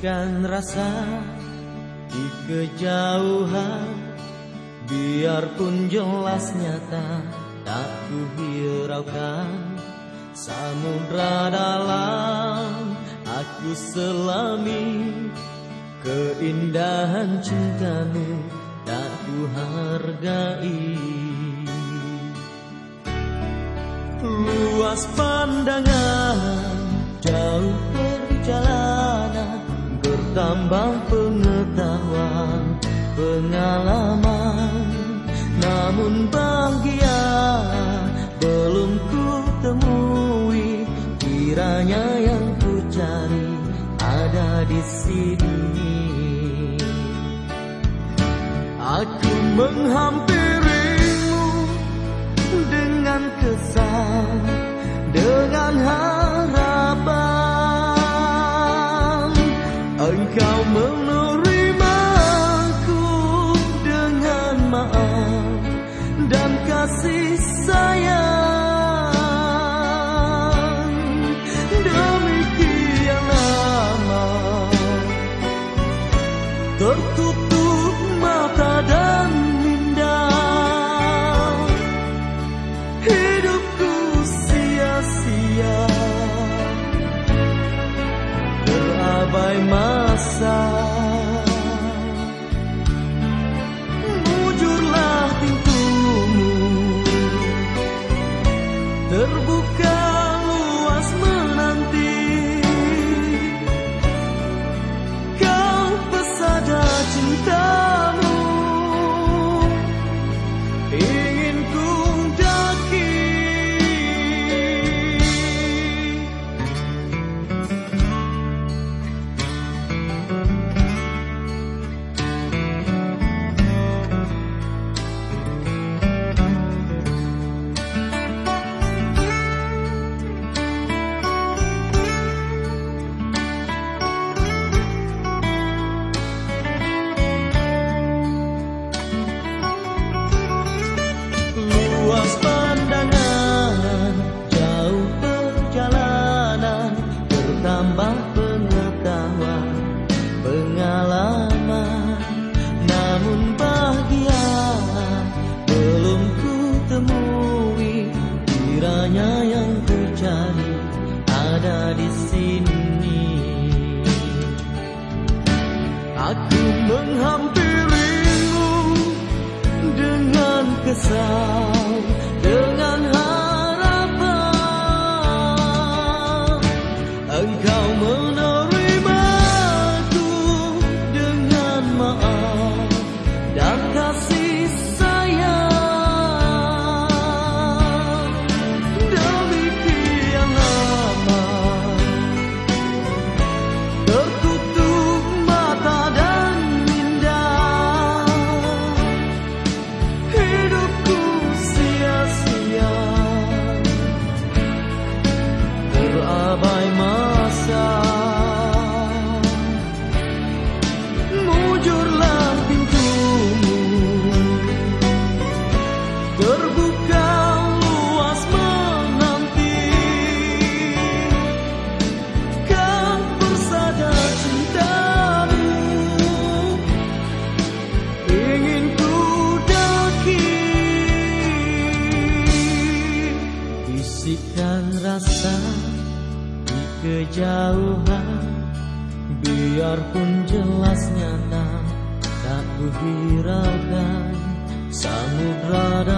Bisikan rasa di kejauhan, biarpun jelas nyata tak ku hiraukan. Samudra dalam aku selami, keindahan cintamu tak ku hargai. Luas pandangan, jauh perjalanan, bertambah pengetahuan, pengalaman. Namun bahagia belum ku temui, kiranya yang ku cari ada di sini. Aku menghampirimu dengan kesan, dengan harapan. Engkau menerimaku dengan maaf dan kasih sayang. Demikian lama tertutup mata dan minda, hidupku sia-sia, terabai masa. Mujurlah pintumu, terbuka luas menanti. Kau pesada cintamu, ingin ku daki. Luas pandangan, jauh perjalanan, bertambah pengetahuan, pengalaman. Namun bahagia belum ku temui, kiranya yang ku cari ada di sini. Aku menghampirimu dengan kesan, dengan harapan. Engkau menerimaku dengan maaf dan kasih sayang. Demikian lama tertutup mata dan minda, hidupku sia-sia, terabai masa. Mujurlah pintumu, terbuka luas menanti. Kau persada cintamu, ingin ku daki. Bisikan rasa di kejauhan, biarpun jelas nyata tak ku hiraukan. Samudra